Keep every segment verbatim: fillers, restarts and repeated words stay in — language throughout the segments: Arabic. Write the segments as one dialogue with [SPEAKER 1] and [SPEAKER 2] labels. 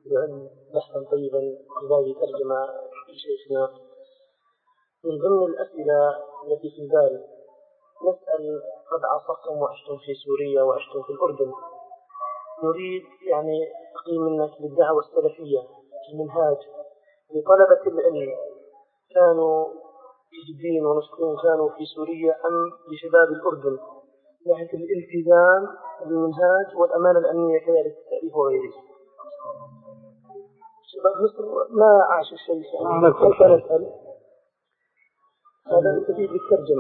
[SPEAKER 1] لأن بحثا طيبا في هذه ترجمة لشيخنا. من ضمن الأسئلة التي في البال نسأل: قد عاصرتم وعشتم في سوريا وعشتم في الأردن، نريد يعني تقييم منك للدعوة السلفية في منهاج لطلبة العلم، كانوا جدين ونشطين كانوا في سوريا أم لشباب الأردن، ناحية الالتزام بالمنهاج والأمانة الأمنية كذلك التعريف وغيره. شباب مصر ما عاش الشيء يعني كيف نسأل؟ هذا تفيد بالترجمة.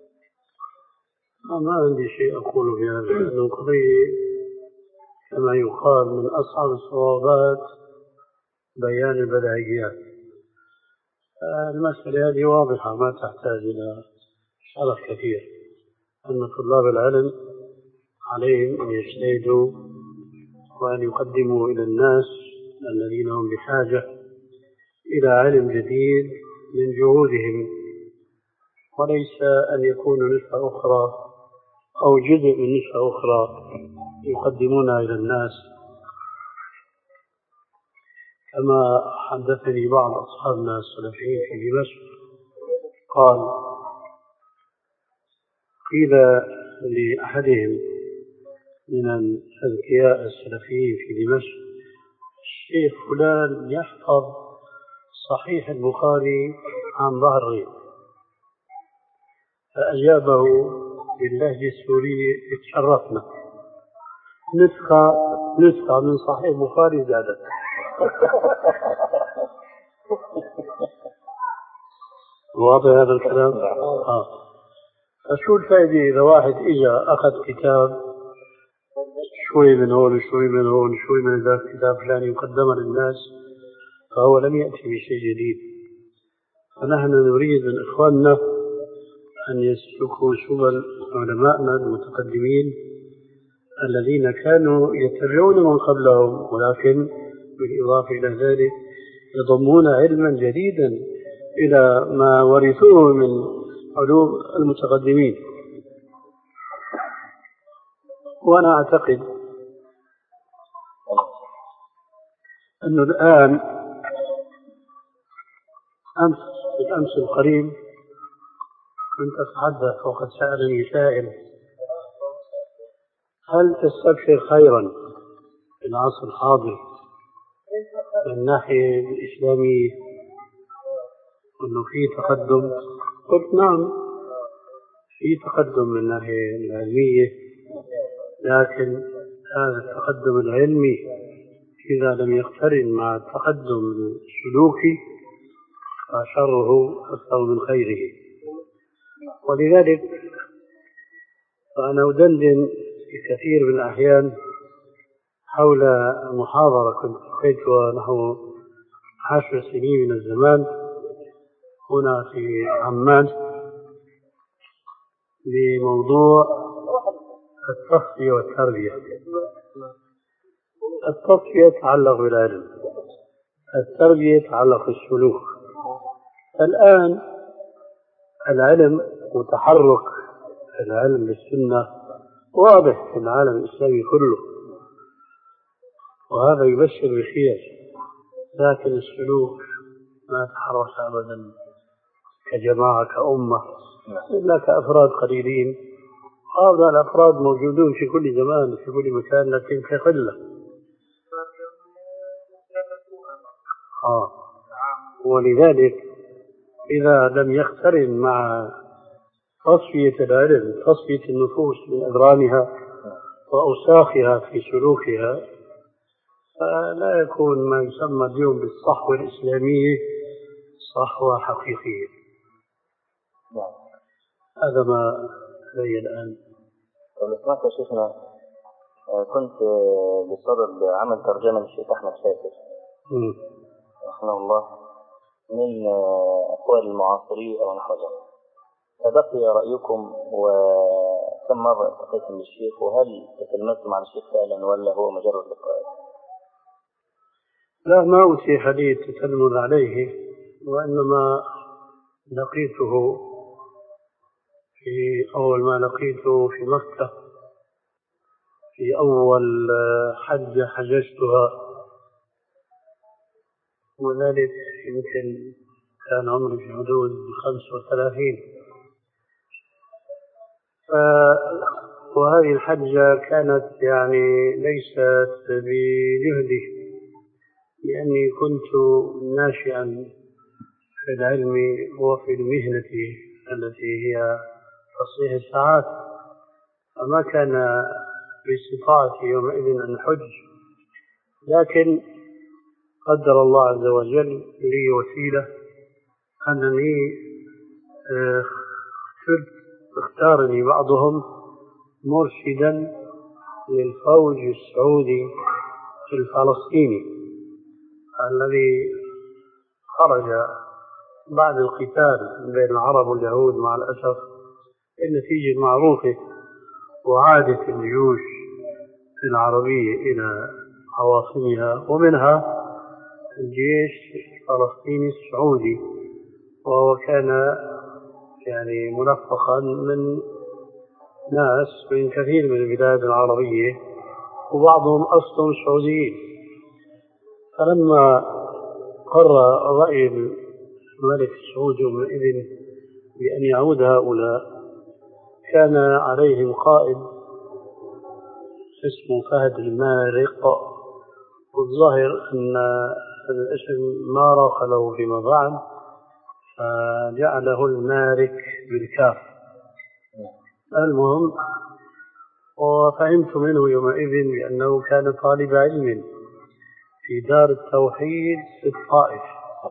[SPEAKER 2] ما عندي شيء أقوله في هذا، لأنه قضية كما يقال من أصعب الصعوبات بيان البديهيات. المسألة هذه واضحة ما تحتاج إلى شرح كثير، أن طلاب العلم عليهم أن يجتهدوا وأن يقدموا إلى الناس الذين هم بحاجة إلى علم جديد من جهودهم، وليس أن يكونوا نسخة أخرى أو جزء من نسخة أخرى يقدمونها إلى الناس. كما حدثني بعض أصحابنا السلفيين في دمشق قال: قيل لأحدهم من الأذكياء السلفيين في دمشق: الشيخ فلان يحفظ صحيح البخاري عن ظهر غيب. فأجابه باللهجة السورية: اتشرفنا، نسخة نسخة من صحيح البخاري زادت. واضح هذا الكلام؟ آه. فشو الفائدة إذا واحد إجا أخذ كتاب شوي من هون شوي من هون شوي من ذاك كتاب فلاني وقدمه للناس، فهو لم يأتي بشيء جديد. فنحن نريد من إخواننا أن يسلكوا سبل علمائنا المتقدمين الذين كانوا يتبعون من قبلهم، ولكن بالإضافة إلى ذلك يضمون علما جديدا إلى ما ورثوه من علوم المتقدمين. وأنا أعتقد أنه الآن أمس الأمس القريب كنت أتحدث وقد سألني سائل: هل تستبشر خيرا في العصر الحاضر من الناحية الإسلامية أنه في تقدم؟ قلت نعم، في تقدم من الناحية العلمية، لكن هذا التقدم العلمي إذا لم يقترن مع التقدم السلوكي فشره أكثر من خيره. ولذلك فأنا أدندن في كثير من الأحيان حول محاضرة كنت ألقيتها نحو عشر سنين من الزمان هنا في عمان بموضوع التصفية والتربية. التصفية تتعلق بالعلم، التربية تتعلق بالسلوك. الآن العلم وتحرك العلم بالسنة واضح في العالم الإسلامي كله، وهذا يبشر بخير، لكن السلوك ما تحرك أبدا كجماعة كأمة إلا كأفراد قليلين. هؤلاء الأفراد موجودون في كل زمان في كل مكان لكن كقلة. آه. ولذلك إذا لم يقترن مع تصفية العلم تصفية النفوس من أدرانها وأوساخها في سلوكها فلا يكون ما يسمى اليوم بالصحوة الإسلامية صحوة حقيقية. هذا ما لي الآن.
[SPEAKER 3] سمعت يا شيخنا كنت بصدد عمل ترجمة للشيخ أحمد شاكر رحمه الله من أقوال المعاصرين أو نحو ذلك، فبقي رأيكم وكم مرة التقيتم بالشيخ، وهل تكلمتم عن الشيخ فعلا ولا هو مجرد لقاء؟
[SPEAKER 2] لا، ما أتيح لي التتلمذ عليه، وإنما لقيته في أول ما لقيته في مكة في أول حجة حججتها وذلك يمكن كان عمري في حدود خمس وثلاثين. ف... وهذه الحجة كانت يعني ليست بجهدي، لأني كنت ناشئا في العلم وفي المهنة التي هي تصحيح الساعات، فما كان باستطاعتي يومئذ أن أحج، لكن قدر الله عز وجل لي وسيلة أنني اختارني بعضهم مرشدا للفوج السعودي الفلسطيني الذي خرج بعد القتال بين العرب واليهود مع الأسف النتيجة المعروفة، وعادت الجيوش العربية إلى عواصمها ومنها الجيش الفلسطيني السعودي، وهو كان يعني ملفقا من ناس من كثير من البلاد العربية وبعضهم أصلا سعوديين. فلما قرر رأي الملك سعود يومئذ بأن يعود هؤلاء، كان عليهم قائد اسمه فهد المارق، والظاهر أن الاسم ما راق له فيما بعد فجعله المارك بالكاف. المهم، وفهمت منه يومئذ بأنه كان طالب علم في دار التوحيد في الطائف،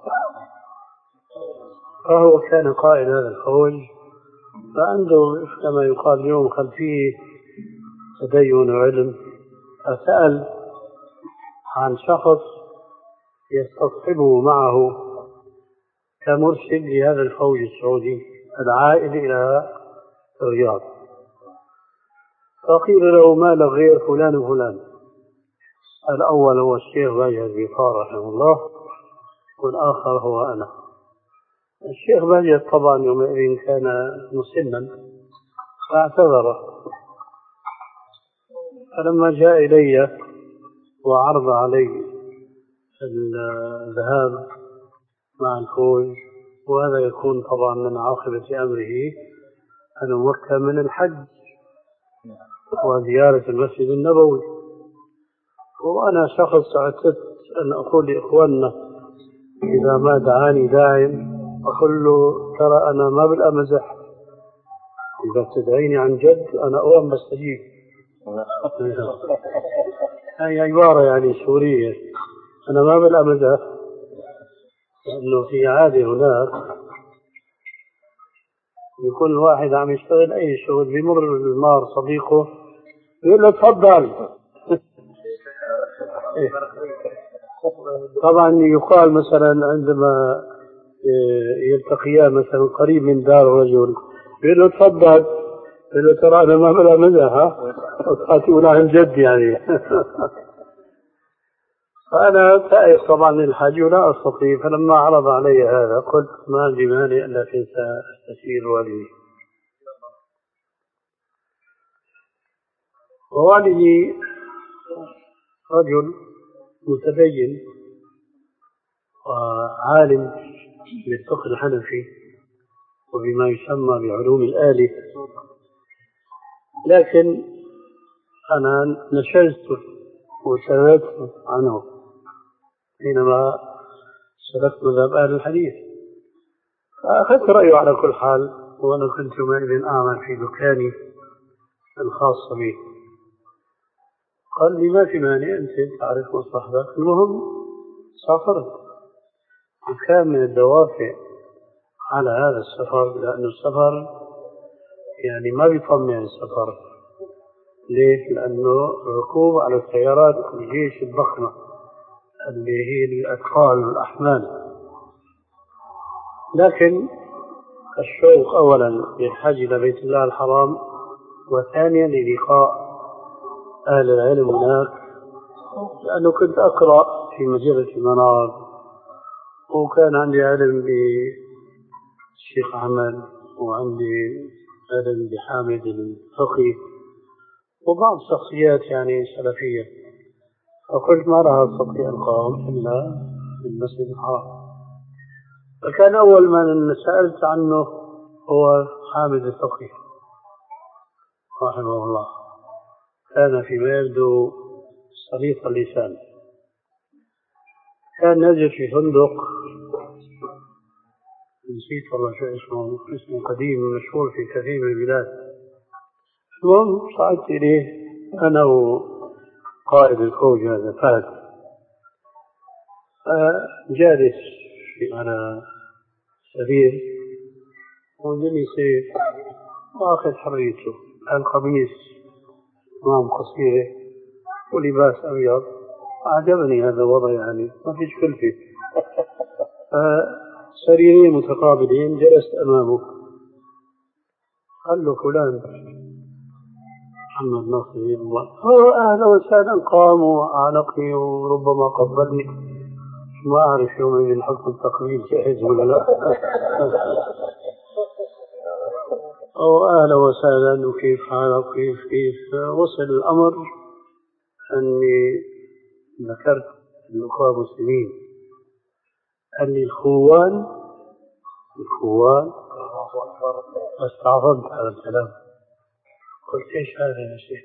[SPEAKER 2] فهو كان قائد هذا الفوج، فعنده كما يقال اليوم خلفيه تدين وعلم، فسأل عن شخص يستصحبه معه كمرشد لهذا الفوج السعودي العائد إلى الرياض، فقيل له ما له غير فلان وفلان. الأول هو الشيخ باجر بيطار رحمه الله، والآخر هو أنا. الشيخ باجر طبعا يومئذ كان مسنا فاعتذر، فلما جاء إلي وعرض علي الذهاب مع الفوج، وهذا يكون طبعا من عاقبة أمره أن أمكن من الحج وزيارة المسجد النبوي، وأنا شخص اعتدت أن أقول لإخواننا إذا ما دعاني داعم أقول له ترى أنا ما بالأمزح، إذا تدعيني عن جد أنا أوام بستجيب. هي عبارة يعني سورية، أنا ما بالأمزح، لأنه في عادة هناك يكون الواحد عم يشتغل أي شغل، بيمر المار صديقه يقول له تفضل. طبعا يقال مثلا عندما يلتقيان مثلا قريب من دار رجل يقول له تفضل، يقول له ترى أنا ما بلا مزح، تقول عن جد يعني. فأنا تائب طبعا للحج ولا أستطيع، فلما عرض علي هذا قلت ما عندي مانع لكن سأستشير والدي. ووالدي رجل متدين وعالم بالفقه الحنفي وبما يسمى بعلوم الآلة، لكن أنا نشلت وسألت عنه حينما سلكت مذهب أهل الحديث، فأخذت رأيه على كل حال، وأنا كنت يومئذ أعمل في دكاني الخاص بي. قال لي ما في مانع، أنت تعرف مصلحتك. المهم سافرت، وكان من الدوافع على هذا السفر لأن السفر يعني ما بيطمع السفر. ليش؟ لأنه ركوب على السيارات الجيش الضخمة اللي هي الأثقال والأحمال، لكن الشوق أولا للحج إلى بيت الله الحرام، وثانيا للقاء أهل العلم هناك، لأنه كنت أقرأ في مجلة المنار وكان عندي علم بالشيخ أحمد وعندي علم بحامد الفقي وبعض شخصيات يعني سلفية، فقلت ما لها أستطيع القاهم إلا في المسجد الحرام. فكان أول من سألت عنه هو حامد الفقيه رحمه الله، كان فيما يبدو صليط اللسان، كان نزل في فندق نسيت والله شو اسمه، اسمه قديم مشهور في كثير من البلاد. المهم صعدت إليه أنا وقائد الفوج هذا فهد، جالس على سرير وجلس واخذ حريته، القميص مام قصيرة ولباس أبيض. أعجبني هذا الوضع، يعني ما فيش كلفة. سريرين متقابلين، جلست أمامه، قال له فلان محمد ناصر الله، هو أهلا وسهلا، قام وأعنقني وربما قبلني، ما أعرف يومئذ الحكم التقليد جاهز ولا لا. أو أهلا وسهلا وكيف حالك كيف كيف. وصل الأمر أني ذكرت الأخوة المسلمين، قال لي الخوان الخوان استعظمت هذا الكلام. قلت ايش هذا يا شيخ؟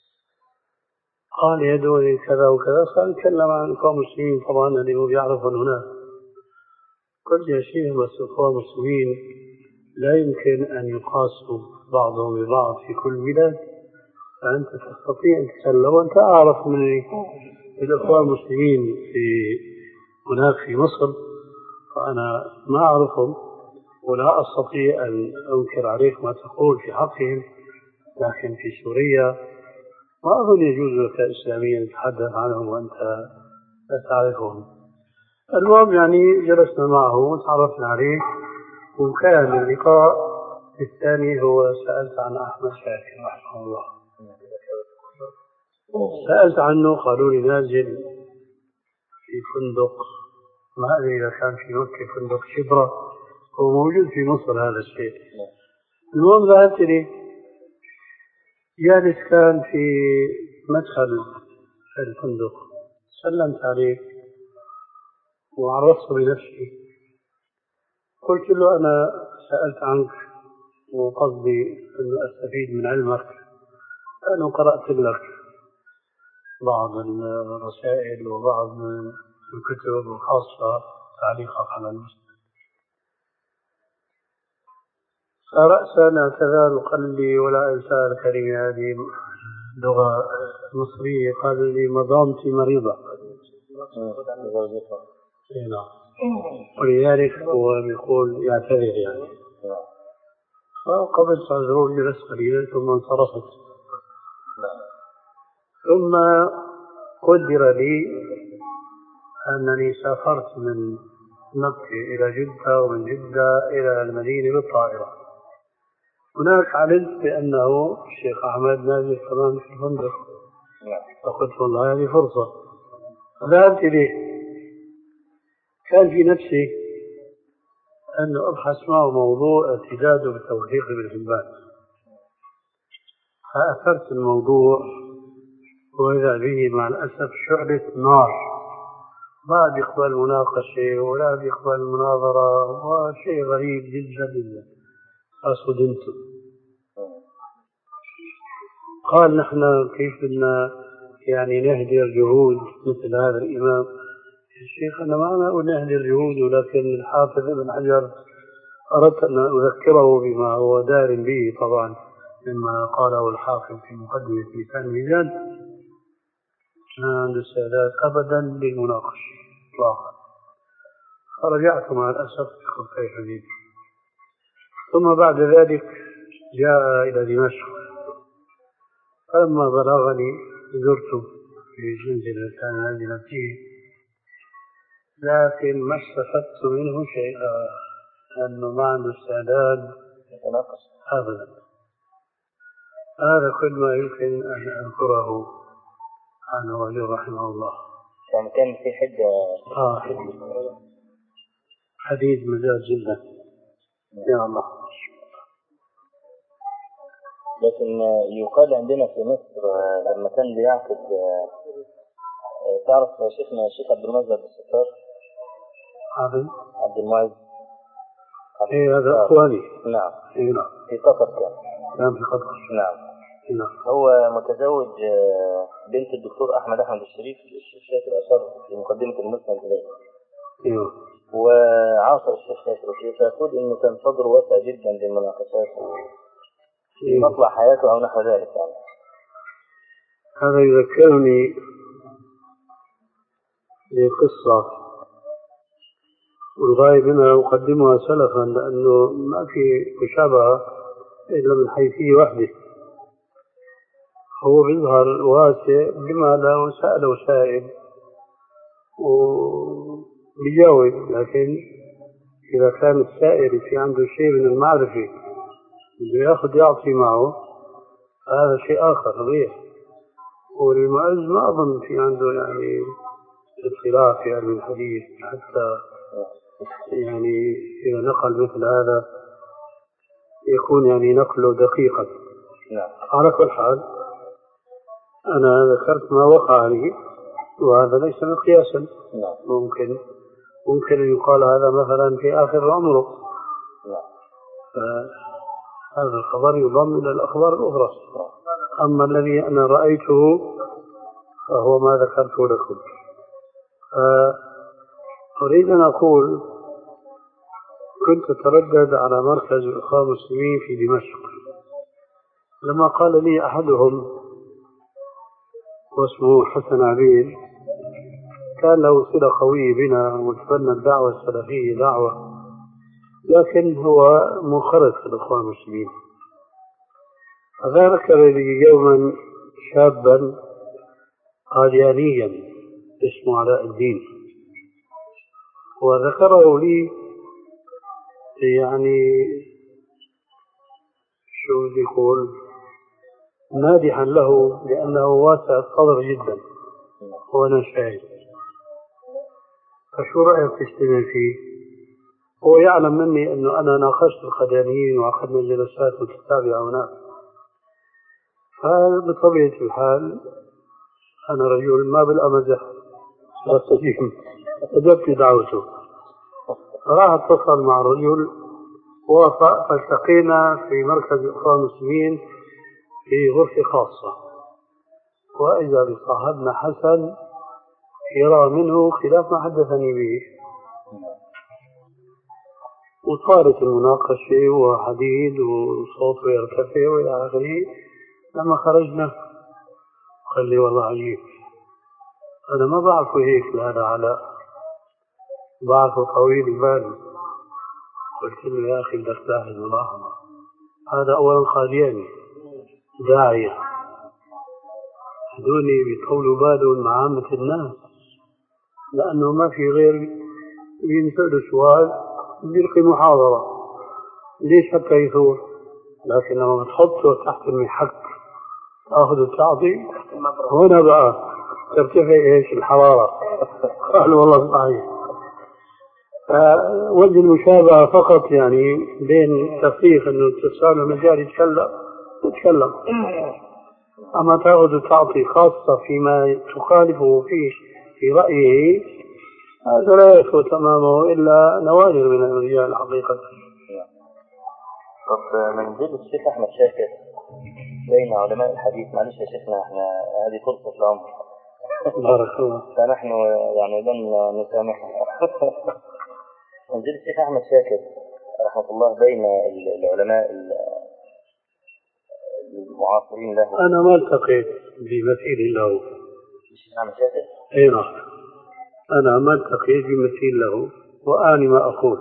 [SPEAKER 2] قال يدعوني كذا وكذا، صار يتكلم عن الأخوة المسلمين طبعا اللي هو بيعرفون هناك. قلت يا شيخ بس الأخوة المسلمين لا يمكن أن يقاسوا بعضهم ببعض في كل بلاد، فأنت تستطيع أن تسلم، وأنت أعرف من الأخوة المسلمين في هناك في مصر، فأنا ما أعرفهم ولا أستطيع أن أنكر عليك ما تقول في حقهم، لكن في سوريا ما أظن يجوز لك إسلاميا تتحدث عنهم وأنت لا تعرفهم. المهم يعني جلسنا معه وتعرفنا عليه، وكان اللقاء الثاني هو سألت عن أحمد شاكر رحمه الله. سألت عنه، قالوا لي نازل في فندق، ما أدري إذا كان في مكة فندق شبرا، هو موجود في مصر هذا الشيء. المهم ذهبت لي، جالس كان في مدخل الفندق، سلمت عليه وعرفت بنفسي، قلت له أنا سألت عنك وقصدي أن أستفيد من علمك، أنا قرأت لك بعض الرسائل وبعض الكتب الخاصة تعليقك على المسلم. فرأسا اعتذر وقال لي ولا أنسى الكلمة هذه لغة مصرية، قال لي مضامتي مريضة. ولذلك هو يقول يعتذر يعني. فقبلت عذره جلس قليلا ثم انصرفت. ثم قدر لي أنني سافرت من مكة إلى جدة ومن جدة إلى المدينة بالطائرة. هناك علمت بأنه الشيخ أحمد نازل كمان في الفندق، فقلت والله هذه فرصة. ذهبت إليه، كان في نفسي أن أبحث معه موضوع ارتداده بتوثيق ابن حبان، فأثرت الموضوع وإذا به مع الأسف شعلة نار، ما بيقبل مناقشة ولا بيقبل مناظرة، وشيء غريب جدا جدا. فصدمت. قال نحن كيف بدنا يعني نهدر جهود مثل هذا الإمام؟ الشيخ أنا ما أنا أقول نهدر جهود، ولكن الحافظ ابن حجر أردت أن أذكره بما هو دار به طبعا مما قاله الحافظ في مقدمة لسان الميزان، ما عنده استعداد أبدا للمناقشة إطلاقا. فرجعت مع الأسف بخفي حديث. ثم بعد ذلك جاء إلى دمشق، فلما بلغني زرته في منزل كان نازلا فيه، لكن ما استفدت منه شيئا، لأنه ما عنده استعداد أبدا. هذا كل ما يمكن أن أذكره عنه علي رحمه الله.
[SPEAKER 3] يعني كان في حدة
[SPEAKER 2] آه حديد مجال جدا يا الله.
[SPEAKER 3] لكن يقال عندنا في مصر لما كان بيعقد، تعرف شيخنا الشيخ عبد المجيد الستار
[SPEAKER 2] عبد
[SPEAKER 3] عبد المعز.
[SPEAKER 2] إيه هذا إخواني.
[SPEAKER 3] نعم.
[SPEAKER 2] إيه نعم.
[SPEAKER 3] في قطر كان.
[SPEAKER 2] كان في قطر.
[SPEAKER 3] نعم.
[SPEAKER 2] نعم.
[SPEAKER 3] هو متزوج بنت الدكتور أحمد أحمد الشريف الشيخ شاكر أشار في مقدمة المسند إليه.
[SPEAKER 2] أيوه.
[SPEAKER 3] وعاصر الشيخ شاكر فيقول إنه كان صدره واسع جدا للمناقشات في مطلع حياته أو نحو ذلك يعني.
[SPEAKER 2] هذا يذكرني بقصة والغاية منها أقدمها سلفا لأنه ما في مشابهة إلا من حيثية واحدة. هو بيظهر واسع بما لو سأله سائل وبيجاوب، لكن إذا كان السائل في عنده شيء من المعرفة بده ياخذ يعطي معه هذا شيء آخر غير. والمعز ما أظن في عنده يعني اختلاف في علم الحديث حتى يعني إذا نقل مثل هذا يكون يعني نقله دقيقا.
[SPEAKER 3] نعم.
[SPEAKER 2] على كل حال أنا ذكرت ما وقع لي وهذا ليس مقياسا.
[SPEAKER 3] نعم.
[SPEAKER 2] ممكن ممكن أن يقال هذا مثلا في آخر عمره.
[SPEAKER 3] نعم.
[SPEAKER 2] هذا الخبر يضم إلى الأخبار الأخرى. أما الذي أنا رأيته فهو ما ذكرته لكم. أريد أن أقول كنت أتردد على مركز الإخوان المسلمين في دمشق، لما قال لي أحدهم واسمه حسن عبيد كان له صلة قوية بنا وتبنى الدعوة السلفية دعوة، لكن هو منخرط في الإخوان المسلمين. فذكر لي يوما شابا قاديانيا اسمه علاء الدين، وذكره لي يعني شو بدي يقول مادحا له لأنه واسع الصدر جدا وأنا شاهد. فشو رأيك تستمع فيه؟ هو يعلم مني أنه أنا ناقشت القاديانيين وأخذنا جلسات متتابعة هناك، فبطبيعة الحال أنا رجل ما بالأمزح واستجيب أجبت دعوته. راح اتصل مع رجل وافق، فالتقينا في مركز الإخوان المسلمين في غرفة خاصة، وإذا بصاحبنا حسن يرى منه خلاف ما حدثني به، وصارت المناقشة وحديد وصوته يرتفع وإلى آخره. لما خرجنا قال لي والله عجيب، أنا ما بعرفه هيك لهذا علاء، بعرفه طويل البال. قلت له يا أخي بدك تلاحظ ملاحظة، هذا أولا قادياني داعية، هذولي بيطولوا بالهم مع عامة الناس لأنه ما في غير ينسأله سؤال بيلقي محاضرة ليش حتى يثور، لكن لما بتحطه تحت المحك تأخذ وتعطي هنا بقى ترتفع ايش الحرارة. قال والله صحيح. وجه المشابهة فقط يعني بين تفريق انه تسأل مجال يتكلم يتكلم، اما تأخذ وتعطي خاصة فيما تخالفه فيه في رأيه هذا لا يثبت تمامه إلا نوادر من الرجال حقيقة.
[SPEAKER 3] طب منزل الشيخ أحمد شاكر بين علماء الحديث، معلش يا شيخنا احنا هذه فرصة العمر
[SPEAKER 2] بارك الله،
[SPEAKER 3] فنحن يعني لن نسامحه. منزل الشيخ أحمد شاكر رحمة الله بين العلماء المعاصرين له.
[SPEAKER 2] أنا ما التقيت بمثيل له.
[SPEAKER 3] الشيخ أحمد شاكر؟
[SPEAKER 2] أي نعم، أنا ما التقيت بمثيل له، وأني ما أقول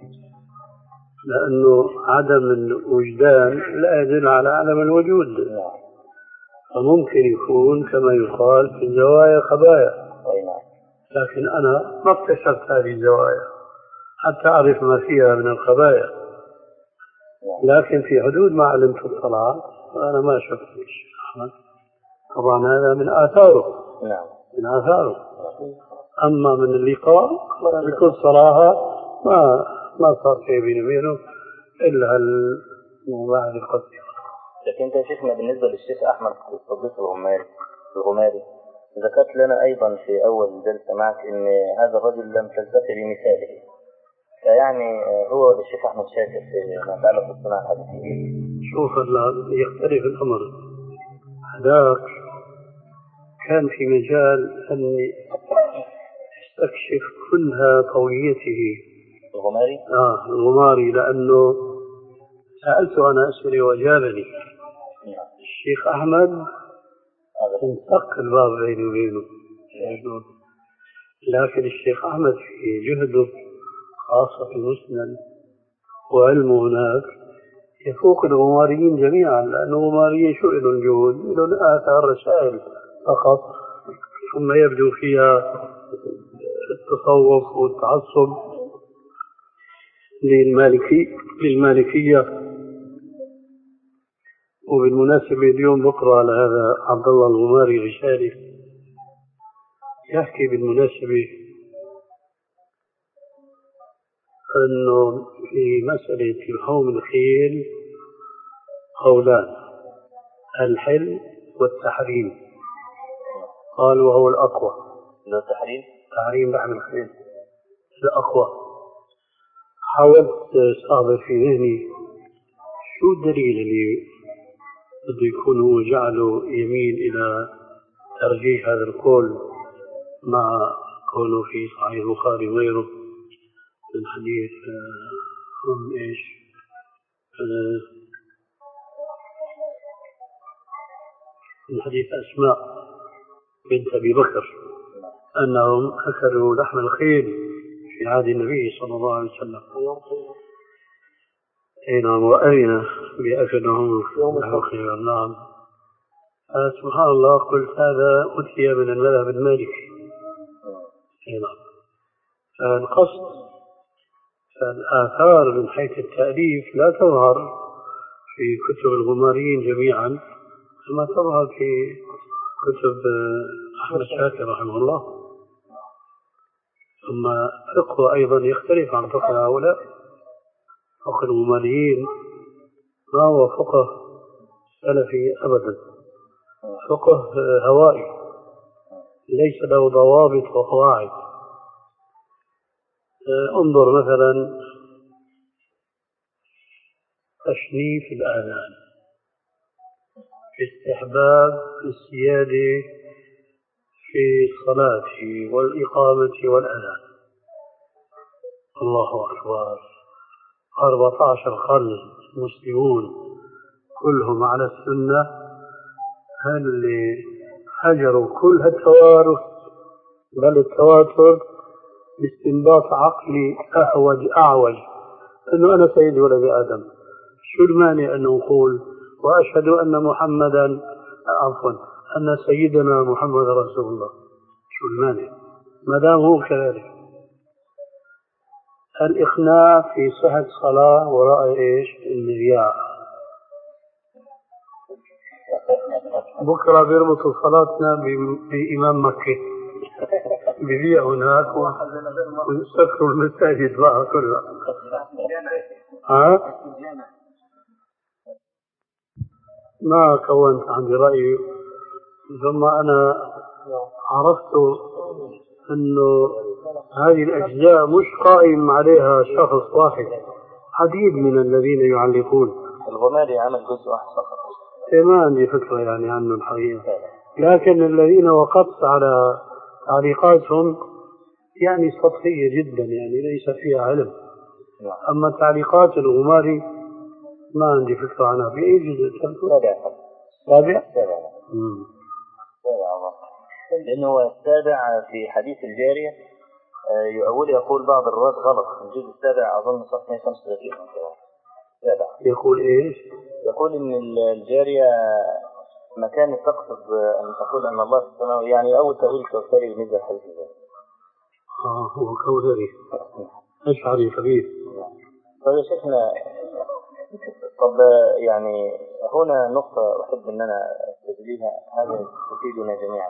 [SPEAKER 2] لأنه عدم الوجدان لا يدل على عدم الوجود، فممكن يكون كما يقال في الزوايا خبايا، لكن أنا ما اكتشفت هذه الزوايا حتى أعرف ما فيها من الخبايا، لكن في حدود ما علمت الطلعات أنا ما شفت الشيخ أحمد. طبعا هذا من آثاره من آثاره أما من اللقاء بكل صراحة ما ما صار شيء بيني وبينه إلا المباعد القصيرة.
[SPEAKER 3] لكن أنت يا شيخنا بالنسبة للشيخ أحمد الصديق الغماري الغماري ذكرت لنا أيضا في أول جلسة معك أن هذا الرجل لم تلتفت بمثاله، فيعني هو الشيخ أحمد شاكر في ما يتعلق بالصناعة الحديثية.
[SPEAKER 2] شوف يختلف الأمر. هذاك كان في مجال أن يستكشف كلها قويته.
[SPEAKER 3] الغماري؟
[SPEAKER 2] آه الغماري، لأنه سألته أنا أسئلة وأجابني. الشيخ أحمد انتق الباب بيني وبينه، لكن الشيخ أحمد في جهده خاصة في المسند وعلمه هناك يفوق الغماريين جميعا، لأن الغماريين شو إلهم جهود؟ إلهم آثار رسائل فقط، ثم يبدو فيها التصوف والتعصب للمالكي للمالكية. وبالمناسبة اليوم بقرأ على هذا عبد الله الغماري رسالة يحكي بالمناسبة أنه في مسألة لحوم الخيل قولان، الحل والتحريم. قال وهو الأقوى.
[SPEAKER 3] لا التحريم؟
[SPEAKER 2] تحريم لحم الخيل الأقوى. حاولت أستحضر في ذهني شو الدليل اللي بده يكون هو جعله يميل إلى ترجيح هذا القول مع قوله في صحيح البخاري وغيره من حديث أم إيش من حديث أسماء بنت أبي بكر أنهم أكلوا لحم الخيل في عهد النبي صلى الله عليه وسلم. أي نعم، وأين بأكلهم لحم الخيل. نعم. سبحان الله، قلت هذا أتي من المذهب المالكي. أي نعم. فالقصد فالآثار من حيث التأليف لا تظهر في كتب الغماريين جميعا كما تظهر في كتب أحمد شاكر رحمه الله. ثم فقه أيضا يختلف عن فقه هؤلاء. فقه الغماريين ما هو فقه سلفي أبدا، فقه هوائي ليس له ضوابط وقواعد. انظر مثلا تشنيف الآذان في استحباب السيادة في الصلاة والإقامة والأذان. الله أكبر، أربعة عشر قرن مسلمون كلهم على السنة، هل اللي هجروا كل هالتوارث بل التواتر باستنباط عقلي أهوج أعوج أنه أنا سيد ولد آدم. شو المانع أن نقول وأشهد أن محمدا عفوا أن سيدنا محمد رسول الله؟ شو المانع ما دام هو كذلك؟ الإقناع في صحة صلاة وراء إيش؟ المذياع. بكرة بيربطوا صلاتنا بإمام مكة، بيبيع هناك ويسكروا المساجد بقى كلها. ها؟ ما كونت عندي رأي، ثم أنا عرفت أنه هذه الأجزاء مش قائم عليها شخص واحد، عديد من الذين يعلقون.
[SPEAKER 3] الغماري عمل جزء واحد فقط.
[SPEAKER 2] ما عندي فكرة يعني عنه الحقيقة، لكن الذين وقفت على تعليقاتهم يعني سطحية جدا، يعني ليس فيها علم. أما تعليقات الغماري ما عندي فكرة عنها. بأي جزء؟
[SPEAKER 3] سابع.
[SPEAKER 2] سابع؟
[SPEAKER 3] سابع. لأنه السابع في حديث الجارية يؤول يقول بعض الرواة غلط. الجزء السابع أظن صفحة مئة وخمسة وثلاثين. سابع.
[SPEAKER 2] يقول إيش؟
[SPEAKER 3] يقول إن الجارية مكان تقصد أن تقول أن الله سبحانه يعني أول تأويل كوثري بالنسبة للحديث الجارية.
[SPEAKER 2] آه هو كوثري أشعري خبيث.
[SPEAKER 3] طيب يا شيخنا، طب يعني هنا نقطة أحب أن أنا أستجليها، هذا تفيدنا جميعا.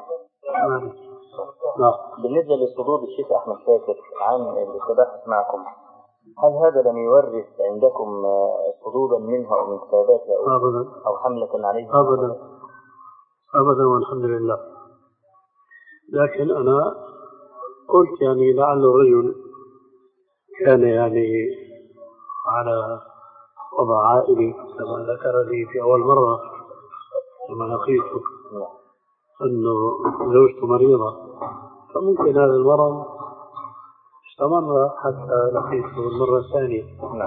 [SPEAKER 3] بالنسبة لصدود الشيخ أحمد شاكر عن التباحث معكم، هل هذا لم يورث عندكم صدودا منها أو من كتاباتها أو,
[SPEAKER 2] أبدا.
[SPEAKER 3] أو حملة عليه؟
[SPEAKER 2] أبدا أبدا والحمد لله. لكن أنا قلت يعني لعل الرجل كان يعني على وضع عائلي كما ذكر لي في أول مرة لما لقيته أنه زوجته مريضة، فممكن هذا المرض استمر حتى لقيته المرة الثانية.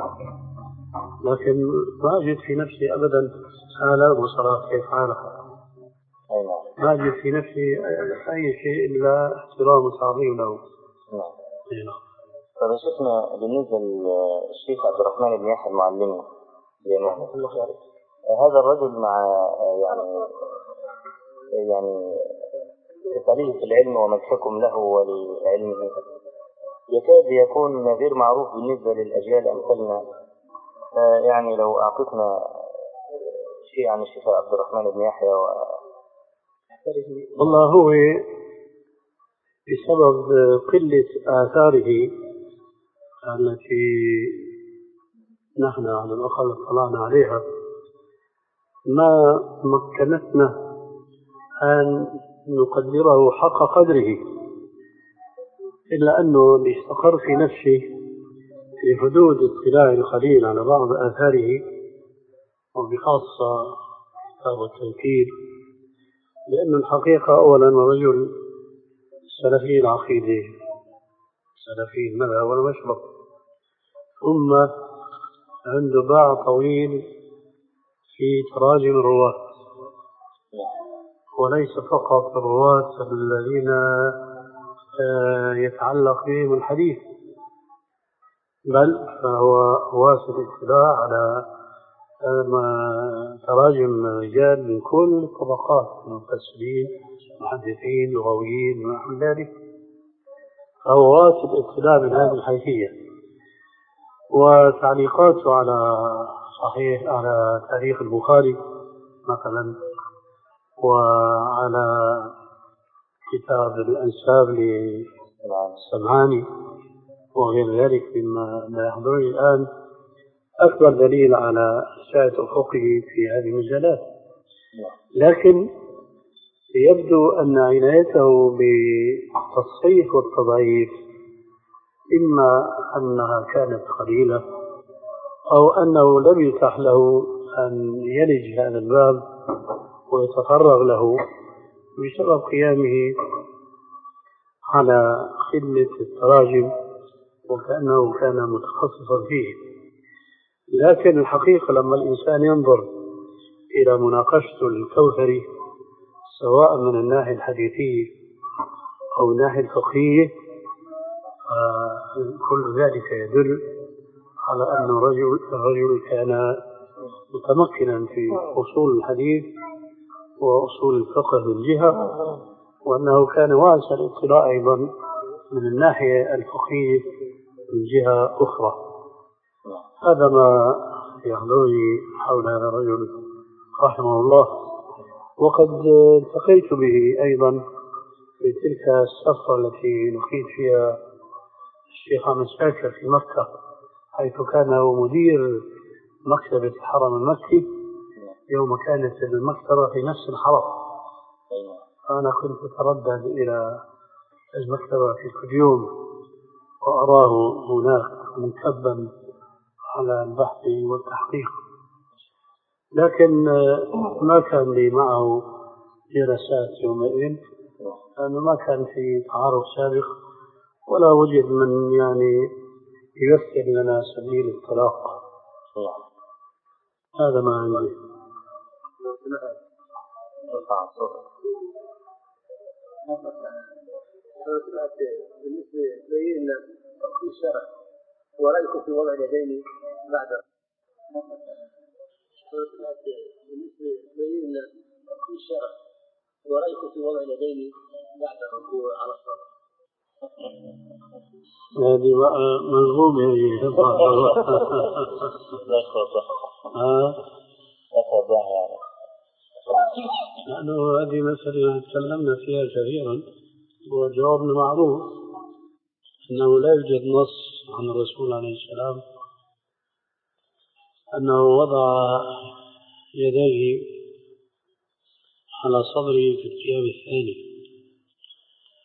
[SPEAKER 2] لكن ما أجد في نفسي أبدا آلام وصلاة كيف حالها، ما أجد في نفسي أي شيء إلا احترام وتعظيم له.
[SPEAKER 3] نعم. طيب شفنا بالنسبة للشيخ عبد الرحمن بن يحيى المعلمي هذا الرجل مع يعني يعني طريقة العلم ومدحكم له ولعلمه يكاد يكون غير معروف بالنسبة للأجيال أمثالنا. يعني لو أعطتنا شيء عن الشيخ عبد الرحمن بن يحيى و...
[SPEAKER 2] والله هو بسبب قلة آثاره التي نحن على الأقل اطلعنا عليها ما مكنتنا أن نقدره حق قدره، إلا أنه اللي استقر في نفسي في حدود اطلاع القليل على بعض آثاره وبخاصة كتاب التنكيل، لأن الحقيقة أولا رجل سلفي العقيدة سلفي المذهب والمشرب، ثم عنده باع طويل في تراجم الرواة، وليس فقط الرواة الذين يتعلق بهم الحديث، بل فهو واسع الاطلاع على تراجم رجال من كل الطبقات، مفسرين محدثين لغويين ونحو ذلك، فهو واسع الاطلاع من هذه الحيثية. وتعليقاته على صحيح على تاريخ البخاري مثلا، وعلى كتاب الأنساب للسمعاني وغير ذلك مما يحضرني الآن أكبر دليل على سعة أفقه في هذه المجالات. لكن يبدو أن عنايته بالتصحيح والتضعيف إما أنها كانت قليلة أو أنه لم يتح له أن يلج هذا الباب ويتفرغ له بسبب قيامه على خدمة التراجم وكأنه كان متخصصا فيه. لكن الحقيقة لما الإنسان ينظر إلى مناقشته الكوثري سواء من الناحية الحديثية أو الناحية الفقهية، كل ذلك يدل على أن الرجل, الرجل كان متمكنا في أصول الحديث وأصول الفقه من جهة، وأنه كان واسع الاطلاع أيضا من الناحية الفقهية من جهة أخرى. هذا ما يحضرني حول هذا الرجل رحمه الله. وقد التقيت به أيضا في تلك السفرة التي لقيت فيها الشيخ عمد شاكر في مكة، حيث كان هو مدير مكتبة الحرم المكي يوم كانت المكتبة في نفس الحرم. أنا كنت أتردد إلى المكتبة في الفيوم وأراه هناك منكبا على البحث والتحقيق، لكن ما كان لي معه جلسات يومئذ لأنه ما كان في تعارف سابق ولا وجد من يعني ييسر لنا سبيل التلاقى. هذا ما عندي.
[SPEAKER 1] بالنسبة لنا في الشرع ورأيكم في وضع اليدين بعد بالنسبة لنا في الشرع ورأيكم في وضع اليدين بعد الركوع على الصلاة.
[SPEAKER 2] هذه مظلومة هي
[SPEAKER 3] لا خطأ لا
[SPEAKER 2] لأنه هذه مسألة تكلمنا فيها كثيرا وجوابنا معروف أنه لا يوجد نص عن الرسول عليه السلام أنه وضع يديه على صدره في القيام الثاني،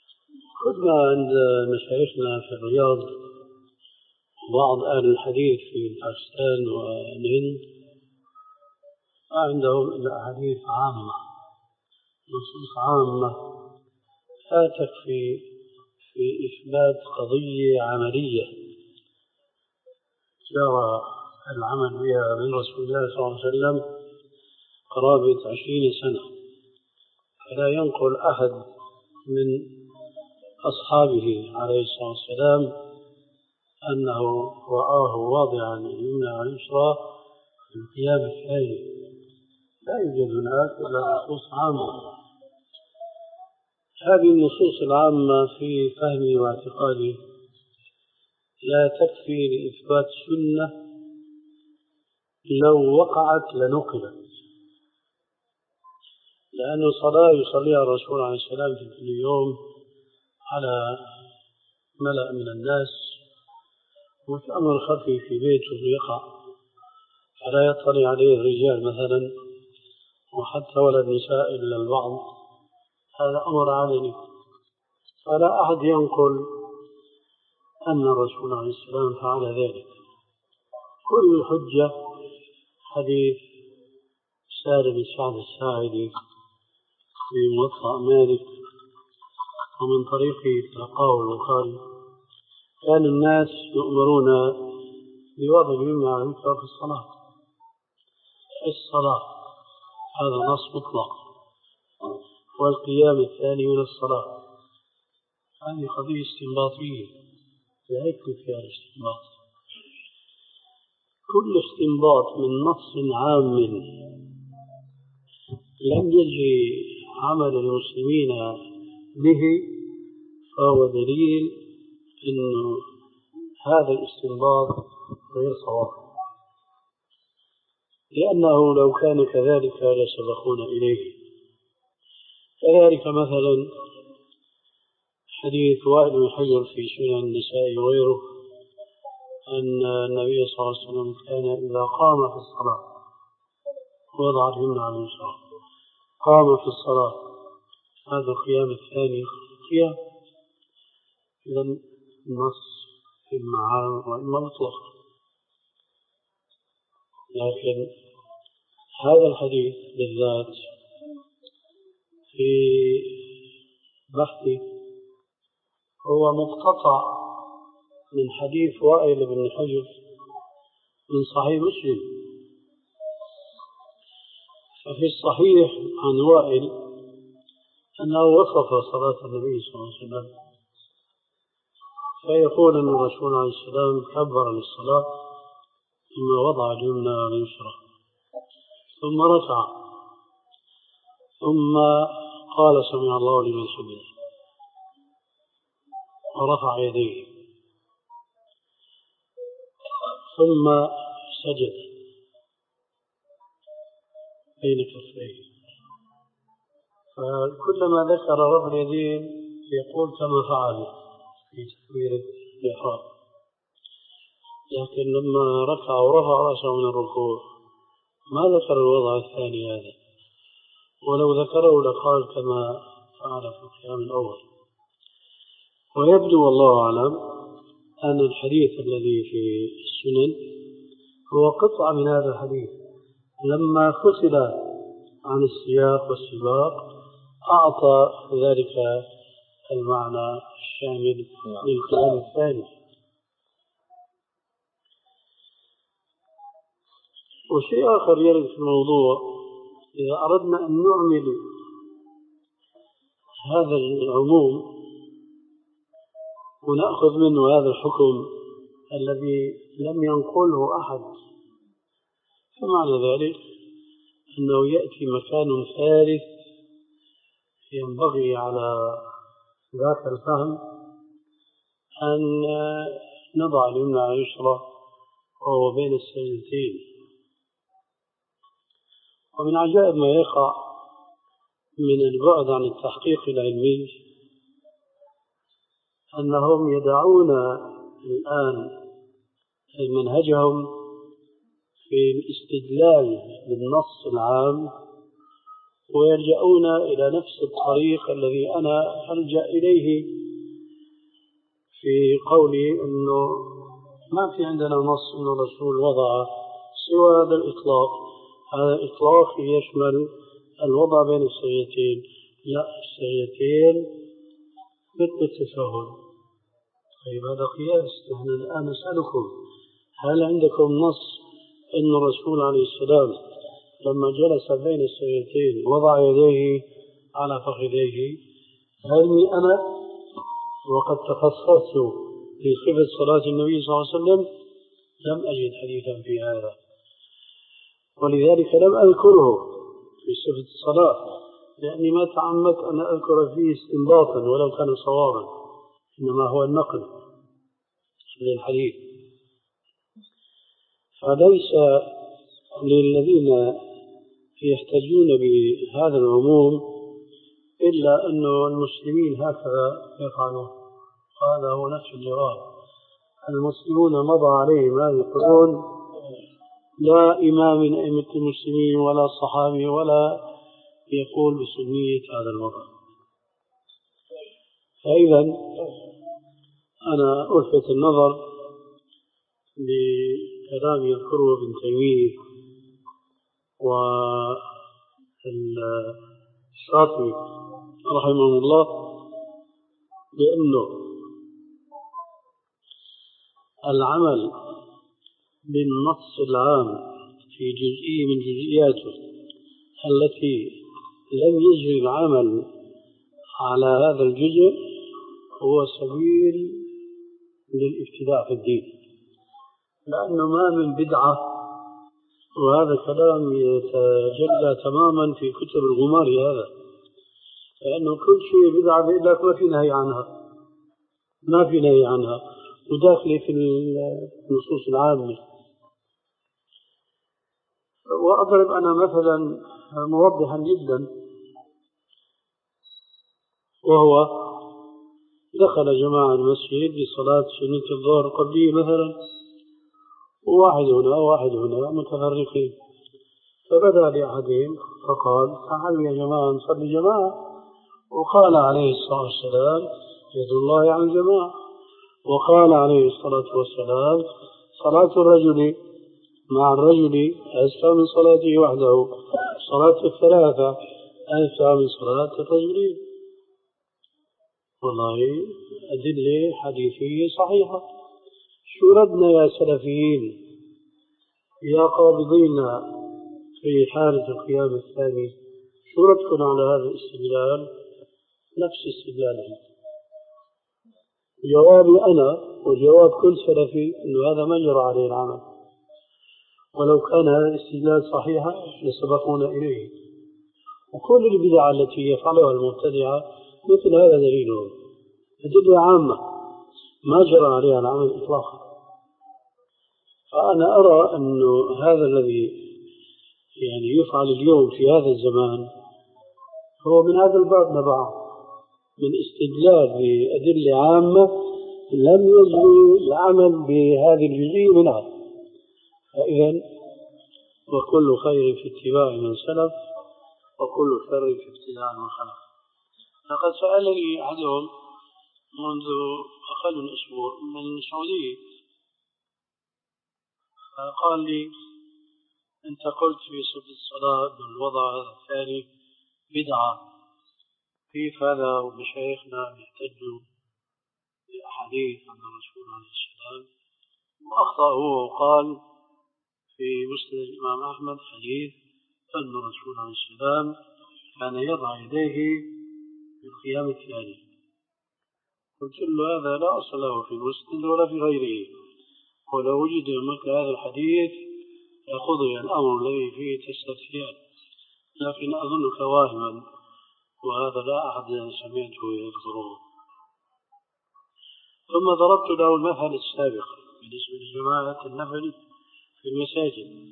[SPEAKER 2] خذنا عند مشايخنا في الرياض وبعض أهل الحديث في باكستان والهند ما عندهم إلا أحاديث عامة، نصوص عامة لا تكفي في إثبات قضية عملية جرى العمل بها من رسول الله صلى الله عليه وسلم قرابة عشرين سنة، فلا ينقل أحد من أصحابه عليه الصلاة والسلام أنه رآه واضعا اليمنى على اليسرى في القيام الثاني. لا يوجد هناك إلا نصوص عامة. هذه النصوص العامة في فهمي واعتقادي لا تكفي لإثبات سنة لو وقعت لنقلت، لأن الصلاة يصليها الرسول عليه السلام في كل يوم على ملأ من الناس، مش أمر خفي في بيته يقع فلا يطلع عليه الرجال مثلا وحتى ولا النساء إلا البعض، هذا أمر علني، فلا أحد ينقل أن الرسول عليه السلام فعل ذلك. كل الحجة حديث سالم بن سعد الساعدي في موطأ مالك ومن طريقه تلقاه البخاري، كان الناس يؤمرون بوضع اليمنى على اليسرى في الصلاة في الصلاة هذا نص مطلق، والقيام الثاني من الصلاة. هذه قضية استنباطية لا يكفي فيها الاستنباط. كل استنباط من نص عام لم يجري عمل المسلمين به فهو دليل أن هذا الاستنباط غير صواب، لأنه لو كان كذلك لسبقونا إليه. كذلك مثلا حديث وائل بن حجر في سنن النساء وغيره أن النبي صلى الله عليه وسلم كان إذا قام في الصلاة وضع اليمنى على اليسرى، قام في الصلاة، هذا القيام الثاني قيام. إذا النص إما عام وإما مطلق، لكن هذا الحديث بالذات في بحثي هو مقتطع من حديث وائل بن حجر من صحيح مسلم. ففي الصحيح عن وائل أنه وصف صلاة النبي صلى الله عليه وسلم، فيقول أن الرسول عليه السلام كبر للصلاة ثم وضع اليمنى على اليسرى ثم ركع ثم قال سمع الله لمن حمده ورفع يديه ثم سجد بين كفيه. فكلما ذكر رفع اليدين يقول كما فعل في تكبير الإحرام، لكن لما ركع ورفع رأسه من الركوع ما ذكر الوضع الثاني هذا، ولو ذكره لقال كما فعل في القيام الأول. ويبدو والله أعلم أن الحديث الذي في السنن هو قطعة من هذا الحديث، لما فصل عن السياق والسباق أعطى ذلك المعنى الشامل للكلام الثاني. وشيء آخر يرد في الموضوع، إذا أردنا أن نعمل هذا العموم ونأخذ منه هذا الحكم الذي لم ينقله أحد، فمعنى ذلك أنه يأتي مكان ثالث ينبغي على ذاك الفهم أن نضع اليمنى على اليسرى وهو بين السجدتين. ومن عجائب ما يقع من البعد عن التحقيق العلمي أنهم يدعون الآن منهجهم في الاستدلال بالنص العام ويلجؤون إلى نفس الطريق الذي أنا ألجأ إليه في قولي أنه ما في عندنا نص أن الرسول وضع سوى هذا الإطلاق. هذا الإطلاق يشمل الوضع بين السجدتين، لا السجدتين مثل التشهد. طيب هذا قياس. نحن الآن نسألكم هل عندكم نص أن الرسول عليه السلام لما جلس بين السجدتين وضع يديه على فخذيه؟ هل أنا وقد تخصصت في صفة صلاة النبي صلى الله عليه وسلم لم أجد حديثا في هذا، ولذلك لم أذكره في صفة الصلاة، لأني ما تعمدت أن أذكر فيه استنباطا ولو كان صوابا، إنما هو النقل للحديث. فليس للذين يحتجون بهذا العموم إلا أن المسلمين هكذا يفعلون. هذا هو نفس الجواب. المسلمون مضى عليهم هذه القرون، لا إمام من أئمة المسلمين ولا صحابي ولا يقول بسنية هذا الوضع. فإذا أنا ألفت النظر بكلام يذكره ابن تيمية والشاطبي رحمه الله، بأنه العمل بالنص العام في جزئية من جزئياته التي لم يجري العمل على هذا الجزء هو سبيل للابتداع في الدين، لأنه ما من بدعة، وهذا كلام يتجلى تماما في كتب الغمار هذا، لأنه كل شيء بدعة بيقول لك ما في نهي عنها، ما في نهي عنها وداخل في النصوص العامة. وأضرب أنا مثلا موضحا جدا، وهو دخل جماعة المسجد بصلاة سنة الظهر قبلية مثلا، وواحد هنا وواحد هنا متفرقين، فبدأ لأحدهم فقال تعالوا يا جماعة نصلي جماعة، وقال عليه الصلاة والسلام يد الله على الجماعة، وقال عليه الصلاة والسلام صلاة الرجل مع الرجل أسفى من صلاته وحده، صلاة الثلاثة أسفى من صلاة الرجلين. والله أدلة حديثية صحيحة. شو ردنا يا سلفيين يا قابضين في حالة القيام الثاني؟ شو ردكم على هذا الاستدلال؟ نفس استدلالهم. جوابي أنا وجواب كل سلفي أنه هذا ما جرى عليه العمل، ولو كان هذا الاستدلال صحيحا لسبقونا إليه. وكل البدع التي يفعلها المبتدعة مثل هذا دليلهم، أدلة عامة ما جرى عليها العمل إطلاقا. فأنا أرى أنه هذا الذي يعني يفعل اليوم في هذا الزمان هو من هذا الباب نبعه، من استدلال بأدلة عامة لم يجري العمل بهذه الجزئية منها. فإذا وكل خير في اتباع من سلف وكل شر في ابتداع من خلف. لقد سألني أحدهم منذ أقل من أسبوع من السعودية، قال لي أنت قلت في صفة الصلاة بالوضع الثاني بدعة، كيف هذا ومشايخنا يحتجوا بأحاديث عن الرسول عليه السلام؟ وأخطأ هو وقال في مسند الإمام أحمد حديث أن الرسول عليه السلام كان يضع يديه في القيام الثاني. قلت له هذا لا أصل له في المسند ولا في غيره، ولو وجد مثل هذا الحديث يقضي الأمر الذي فيه تستفتيان، لكن أظنك واهما، وهذا لا أحد سمعته يذكره. ثم ضربت له المثل السابق بالنسبة لجماعة النفل في المساجد،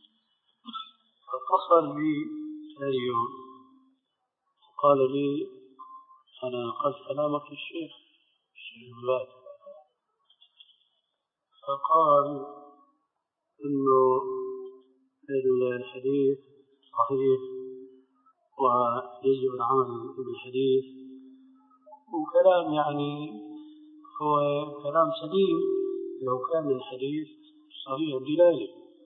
[SPEAKER 2] فاتصل بي ثاني يوم وقال لي أنا قلت كلامك للشيخ الشيخ الباد، فقال إنه الحديث صحيح ويجب العمل بالحديث، وكلام يعني هو كلام سليم لو كان الحديث صريح الدلالة.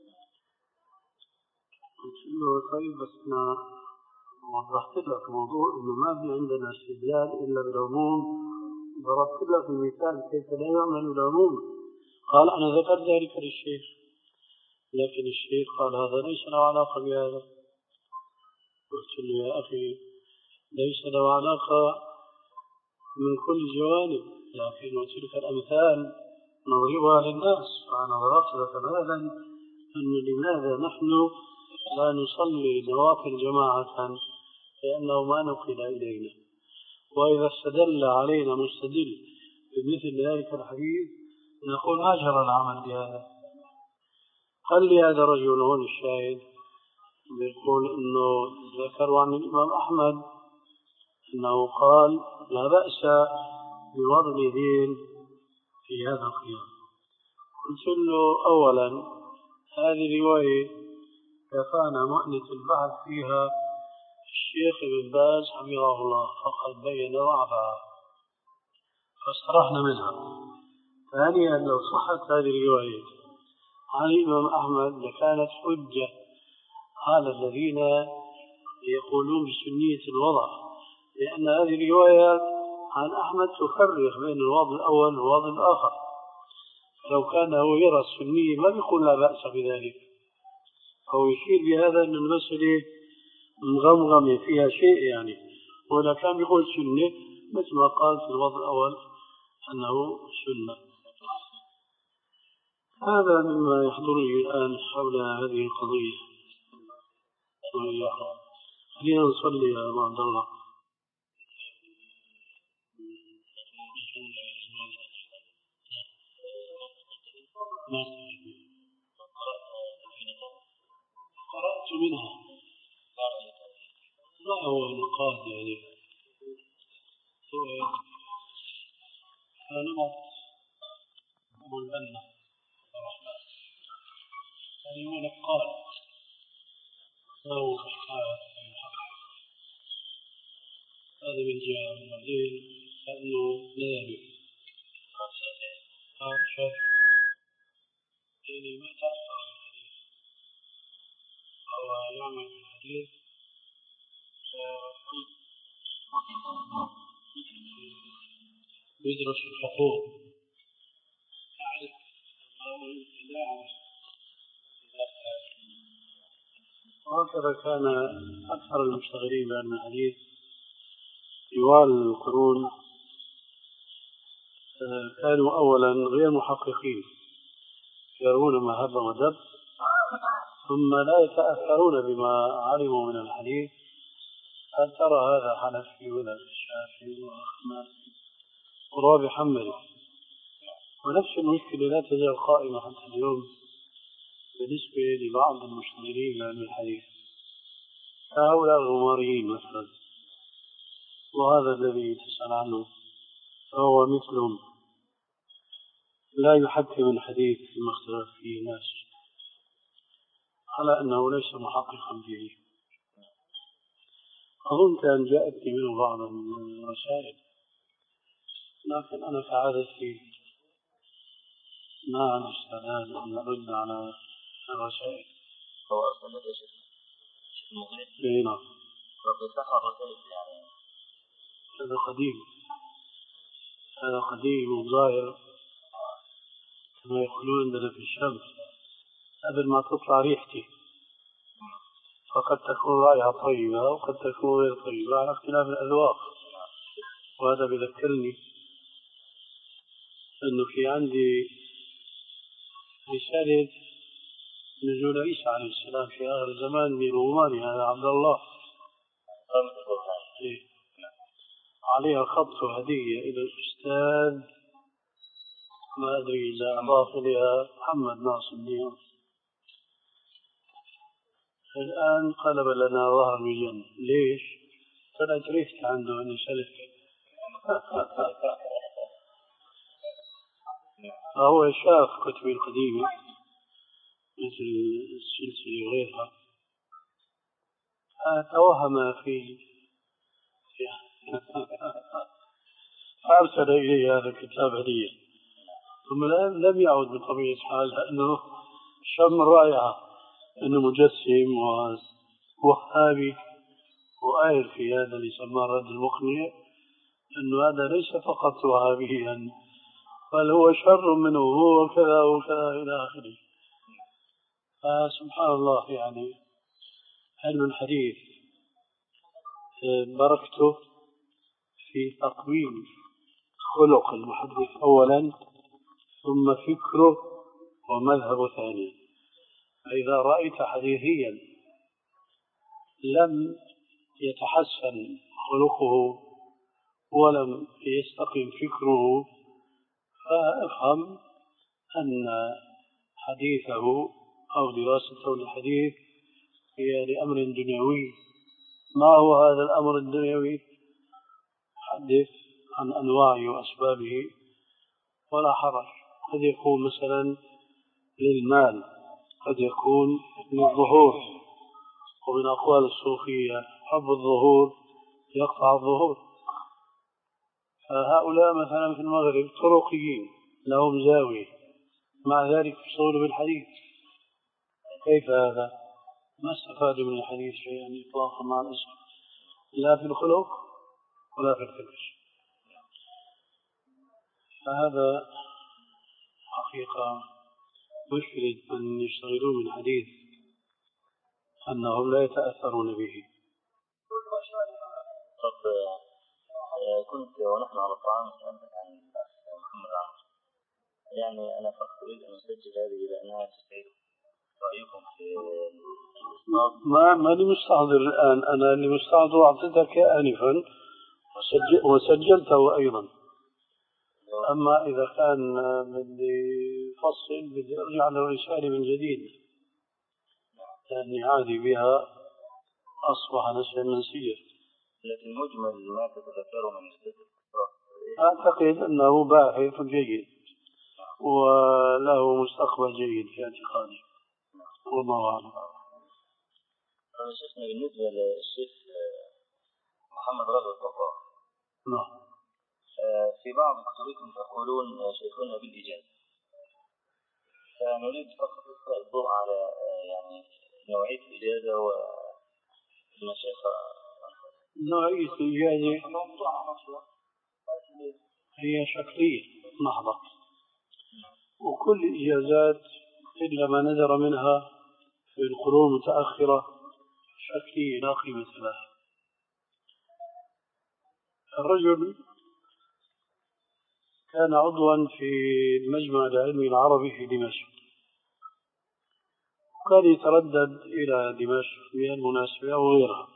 [SPEAKER 2] قلت له طيب بس أنا وضحت لك موضوع إنه ما في عندنا استدلال إلا بالعموم، ضربت لك المثال كيف لا يعمل بالعموم. قال أنا ذكرت ذلك للشيخ، لكن الشيخ قال هذا ليس له علاقة بهذا. قلت له يا أخي ليس له علاقة من كل الجوانب، لكن وتلك الأمثال نضربها للناس. فأنا ضربت لك مثلا أن لماذا نحن لا نصلي نوافل جماعة، لأنه ما نقل إلينا، وإذا استدل علينا مستدل بمثل ذلك الحديث نقول ما جرى العمل بهذا. قال لي هذا رجل هون الشاهد يقول إنه ذكروا عن الإمام أحمد أنه قال لا بأس بوضع اليدين في هذا القيام. قلت له أولا هذه رواية كفانا مؤنة البحث فيها الشيخ ابن باز حفظه الله، فقد بين ضعفها فاسترحنا منها. ثانيا لو صحت هذه الرواية عن الإمام أحمد لكانت حجة على الذين يقولون بسنية الوضع، لأن هذه الروايات عن أحمد تفرق بين الوضع الأول والوضع الآخر. لو كان هو يرى السنية ما بيقول لا بأس بذلك، أو يشير بهذا أن المسألة مغمغمة فيها شيء يعني، ولا كان يقول سنة مثل ما قال في الوضع الأول أنه سنة. هذا مما يحضرني الآن حول هذه القضية. خلينا نصلي يا أبو عبد الله. قرأت منها ما هو النقاد يعني نمط أبو البنا الرحمن يعني هو نقاد له أحكام هذا من جهة، وبعدين لأنه مذهبي شاف يعني ما تأثر بالحديث أو يعمل بالحديث يدرس الحقوق تعرف وهكذا كان أكثر المشتغلين بأن الحديث طوال القرون كانوا أولا غير محققين يرون ما هب ودب، ثم لا يتأثرون بما علموا من الحديث. هل ترى هذا حنفي ولا الشافعي وأحمد ورابي حنبلي، ونفس المشكلة لا تزال قائمة حتى اليوم بالنسبة لبعض المشتغلين بأهل الحديث هؤلاء الغماريين مثلا، وهذا الذي تسأل عنه فهو مثلهم لا يحكم الحديث فيما اختلف فيه الناس على أنه ليس محققا به. أظن كان جاءتني منه بعض الرسائل، لكن أنا كعادتي ما عندي استعداد أن أرد على الرسائل.
[SPEAKER 3] هو أصلا ليش شيخ مغرب؟
[SPEAKER 2] إيه نعم.
[SPEAKER 3] وبيتأخر رسائل يعني.
[SPEAKER 2] هذا قديم، هذا قديم وظاهر كما يقولون عندنا في الشمس قبل ما تطلع ريحتي، فقد تكون رائحة طيبة وقد تكون غير طيبة على اختلاف الأذواق. وهذا بذكرني أنه في عندي رسالة نزول عيسى عليه السلام في آخر الزمان من روماني، هذا عبد الله عليها خط هدية إلى الأستاذ ما أدري إذا أضاف إليها محمد ناصر الدين. الآن قلب لنا ظهر الجنة. ليش؟ طلعت ريحت عنده أني سلف. فهو شاف كتبي القديمة مثل السلسلة وغيرها، توهم فيه فأرسل إلي هذا الكتاب هدية، ثم لم يعد بطبيعة الحال لأنه شم رائعة أنه مجسم ووهابي وآير في هذا اللي سماه الرد المقنع، أنه هذا ليس فقط وهابيا بل هو شر منه هو كذا وكذا إلى آخره. فسبحان الله، يعني علم الحديث بركته في تقويم خلق المحدث أولا، ثم فكره ومذهبه ثانيا. فإذا رأيت حديثيا لم يتحسن خلقه ولم يستقم فكره فافهم أن حديثه أو دراسته للحديث هي لأمر دنيوي. ما هو هذا الأمر الدنيوي؟ حدث عن أنواعه وأسبابه ولا حرج. قد يكون مثلا للمال، قد يكون للظهور، ومن أقوال الصوفية حب الظهور يقطع الظهور. فهؤلاء مثلا في المغرب طرقيين لهم زاوية، مع ذلك يصولوا بالحديث. كيف هذا؟ ما استفادوا من الحديث شيئا إطلاقا مع الأسف، لا في الخلق ولا في الفكر. فهذا حقيقة مشكلة من يشتغلون من حديث أنهم لا يتأثرون به.
[SPEAKER 3] طب كنت ونحن على الطعام سألتك عن محمد عمرو، يعني أنا فقط أريد أن أسجل هذه لأنها تسعيد رأيكم في الاستاذ.
[SPEAKER 2] ما ماني مستحضر الآن، أنا اللي مستحضر أعطيتك آنفا وسجل وسجلته أيضا. أما إذا كان بدي فصل بدي أرجع للرسالة من جديد، لأني عادي بها أصبح نسيا منسيا.
[SPEAKER 3] لكن مجمل ما تتذكره من الاستاذ
[SPEAKER 2] أعتقد أنه باحث جيد وله مستقبل جيد في اعتقادي، والله أعلم.
[SPEAKER 3] شيخنا بالنسبة للشيخ محمد رجل الطباخ،
[SPEAKER 2] نعم،
[SPEAKER 3] في بعض كتبكم تقولون شيخنا بالإجازة، فنريد فقط إلقاء الضوء على يعني نوعية الإجازة والمشايخ.
[SPEAKER 2] نوعية الإجازة هي شكلية محضة، وكل الإجازات إلا ما نذر منها في القرون المتأخرة شكلية لا قيمة لها. الرجل كان عضوا في المجمع العلمي العربي في دمشق، وكان يتردد إلى دمشق بالمناسبة أو غيرها،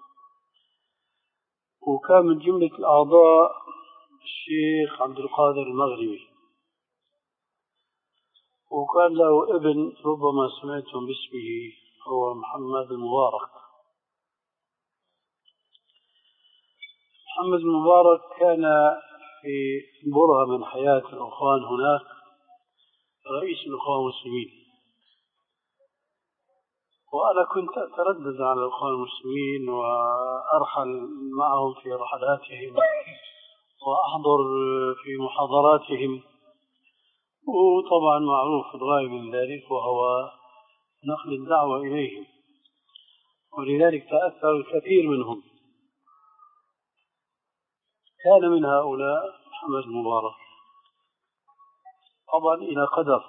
[SPEAKER 2] وكان من جملة الأعضاء الشيخ عبد القادر المغربي، وكان له ابن ربما سمعتم باسمه هو محمد المبارك. محمد المبارك كان في برهة من حياة الأخوان هناك رئيس الأخوان المسلمين، وأنا كنت أتردد على الأخوان المسلمين وأرحل معهم في رحلاتهم وأحضر في محاضراتهم، وطبعا معروف الغاية من ذلك وهو نقل الدعوة إليهم، ولذلك تأثر الكثير منهم. كان من هؤلاء محمد المبارك، طبعا إلى قدر.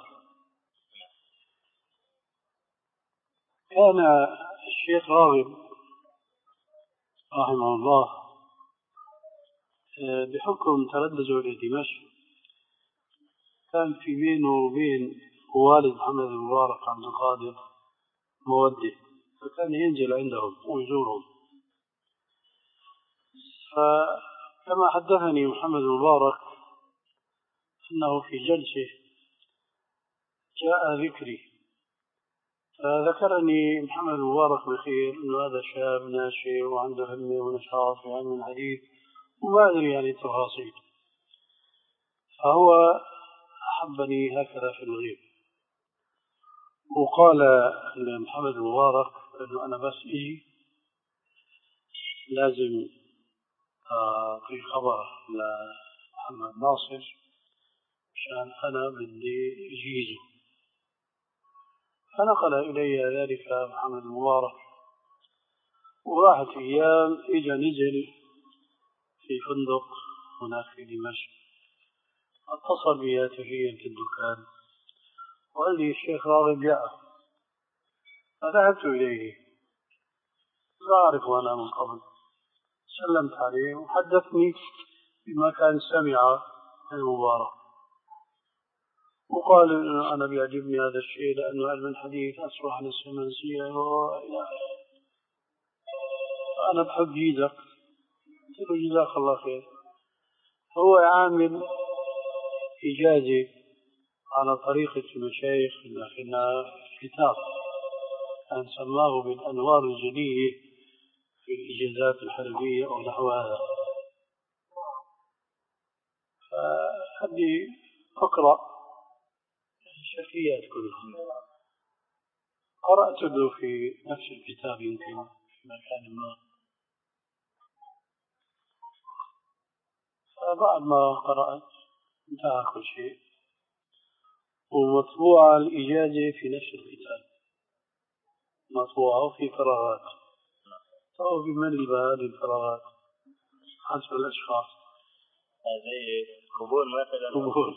[SPEAKER 2] كان الشيخ راغب رحمه الله بحكم تردده إلى دمشق كان في بينه وبين والد محمد المبارك عبد القادر مودة، فكان ينزل عندهم ويزورهم. فكما حدثني محمد المبارك أنه في جلسة جاء ذكري، فذكرني محمد المبارك بخير أنه هذا شاب ناشئ وعنده همة ونشاط في علم الحديث وما أدري يعني التفاصيل، فهو أحبني هكذا في الغيب، وقال لمحمد المبارك أنه أنا بس إجي لازم أعطي خبر محمد ناصر عشان أنا بدي أجيزه. فنقل إلي ذلك محمد المبارك، وراحت أيام إجا نزل في فندق هناك في دمشق، اتصل بي هاتفيا في الدكان وقال لي الشيخ راغب جاء. فذهبت إليه، لا أعرفه أنا من قبل، سلمت عليه وحدثني بما كان سمع المبارك، وقال أنا بيعجبني هذا الشيء لأنه علم الحديث أصبح للسمنسية وإلى أنا بحب جيزك. قلت له جزاك الله خير. هو عامل إجازة على طريقة المشايخ اللي أخذنا كتاب كان سماه بالأنوار الجلية في الإجازات الحربية أو نحو هذا. فأبي أقرأ الشركيات كلها، قرأت له في نفس الكتاب يمكن في مكان ما. فبعد ما قرأت انتهى كل شيء، ومطبوعة الإجازة في نفس الكتاب، مطبوعة في فراغات، أو بمن بهذه الفراغات حسب الأشخاص.
[SPEAKER 3] زي قبول مثلا.
[SPEAKER 2] قبول.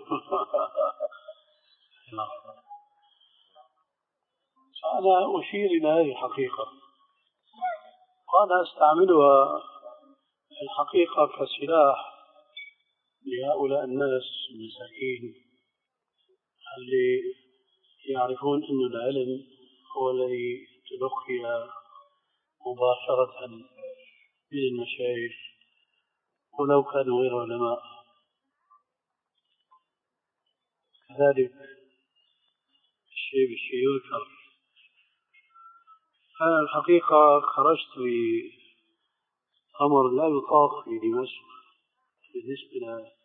[SPEAKER 2] فأنا أشير إلى هذه الحقيقة، وأنا أستعملها الحقيقة كسلاح لهؤلاء الناس المساكين اللي يعرفون أن العلم هو الذي تلقي مباشرة من المشايخ ولو كانوا غير علماء. كذلك الشيء بالشيء يذكر. أنا الحقيقة خرجت بأمر لا يطاق في دمشق بالنسبة